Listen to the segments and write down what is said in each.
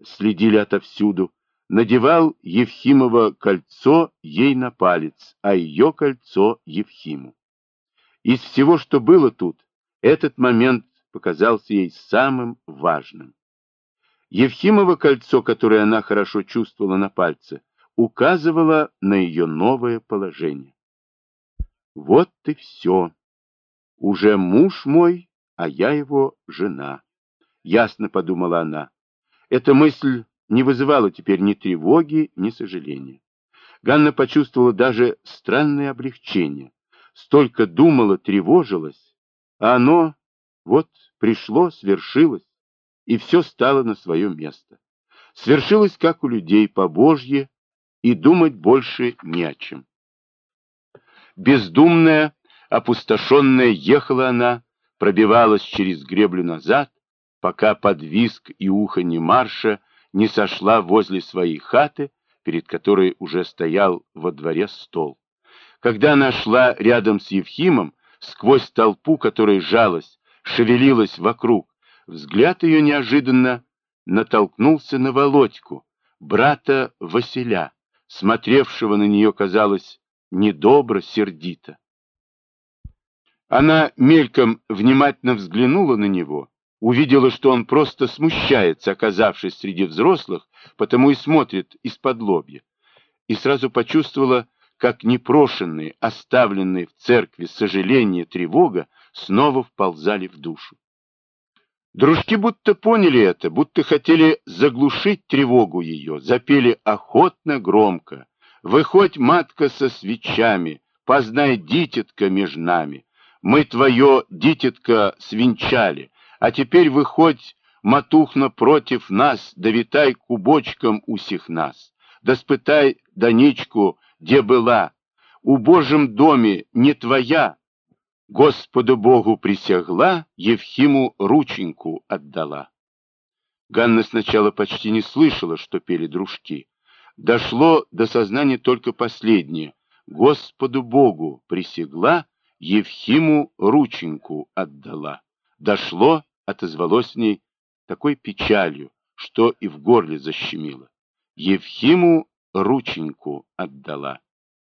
следили отовсюду, надевал Евхимово кольцо ей на палец, а ее кольцо Евхиму. Из всего, что было тут, этот момент показался ей самым важным. Евхимово кольцо, которое она хорошо чувствовала на пальце, указывало на ее новое положение. Вот и все. Уже муж мой, а я его жена. Ясно подумала она. Эта мысль не вызывала теперь ни тревоги, ни сожаления. Ганна почувствовала даже странное облегчение. Столько думала, тревожилась, а оно вот пришло, свершилось, и все стало на свое место. Свершилось, как у людей, по Божье, и думать больше не о чем. Бездумная, опустошенная ехала она, пробивалась через греблю назад, пока под визг и уханье марша не сошла возле своей хаты, перед которой уже стоял во дворе стол. Когда она шла рядом с Евхимом, сквозь толпу, которая жалась, шевелилась вокруг, взгляд ее неожиданно натолкнулся на Володьку, брата Василя, смотревшего на нее, казалось, недобро, сердито. Она мельком внимательно взглянула на него, увидела, что он просто смущается, оказавшись среди взрослых, потому и смотрит из-под лобья, и сразу почувствовала, как непрошенные, оставленные в церкви сожаление, тревога снова вползали в душу. Дружки будто поняли это, будто хотели заглушить тревогу ее, запели охотно, громко. «Выходь, матка, со свечами, познай, дитятка, меж нами. Мы твое, дитятка, свинчали, а теперь выходь, матухна, против нас, да витай кубочком усих нас. Да спытай Даничку, где была, у Божьем доме не твоя, Господу Богу присягла, Евхиму рученьку отдала». Ганна сначала почти не слышала, что пели дружки. Дошло до сознания только последнее. Господу Богу присягла, Евхиму рученьку отдала. Дошло, отозвалось в ней такой печалью, что и в горле защемило. Евхиму рученьку отдала.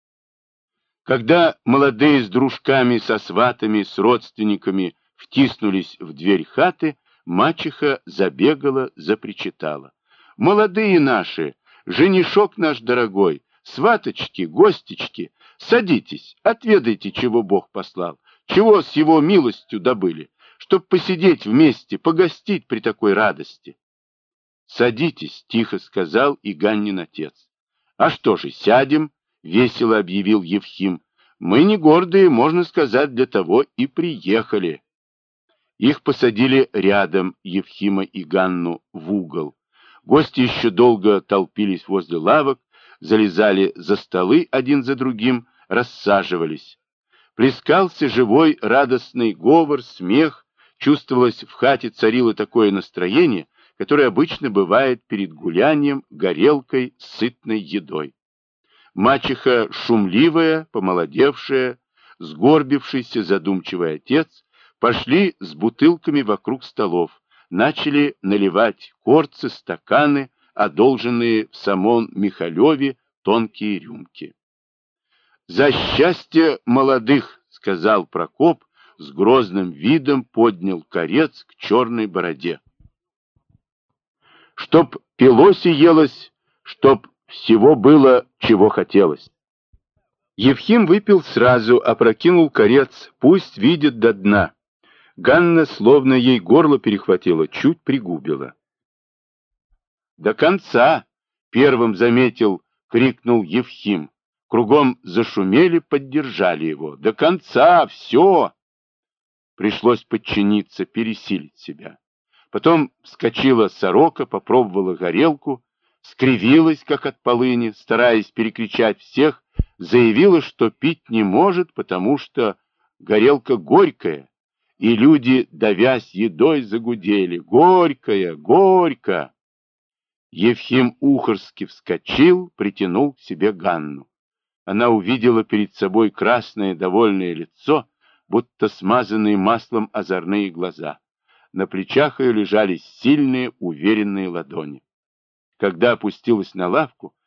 Когда молодые с дружками, со сватами, с родственниками втиснулись в дверь хаты, мачеха забегала, запричитала. «Молодые наши, женишок наш дорогой, сваточки, гостечки, садитесь, отведайте, чего Бог послал, чего с его милостью добыли, чтоб посидеть вместе, погостить при такой радости». «Садитесь», — тихо сказал и Ганнин отец. «А что же, сядем?» — весело объявил Евхим. «Мы не гордые, можно сказать, для того и приехали». Их посадили рядом, Евхима и Ганну, в угол. Гости еще долго толпились возле лавок, залезали за столы один за другим, рассаживались. Плескался живой радостный говор, смех, чувствовалось, в хате царило такое настроение, которое обычно бывает перед гулянием, горелкой, сытной едой. Мачеха шумливая, помолодевшая, сгорбившийся задумчивый отец пошли с бутылками вокруг столов, начали наливать корцы, стаканы, одолженные в самом Михалеве тонкие рюмки. «За счастье молодых!» — сказал Прокоп, с грозным видом поднял корец к черной бороде. «Чтоб пилось и елось, чтоб всего было, чего хотелось». Евхим выпил сразу, опрокинул корец, пусть видит до дна. Ганна, словно ей горло перехватило, чуть пригубила. «До конца!» — первым заметил, крикнул Евхим. Кругом зашумели, поддержали его. «До конца! Все!» Пришлось подчиниться, пересилить себя. Потом вскочила сорока, попробовала горелку, скривилась, как от полыни, стараясь перекричать всех, заявила, что пить не может, потому что горелка горькая, и люди, давясь едой, загудели: «Горькая! Горько!» Евхим Ухарский вскочил, притянул к себе Ганну. Она увидела перед собой красное довольное лицо, будто смазанные маслом озорные глаза. На плечах ее лежали сильные, уверенные ладони. Когда опустилась на лавку,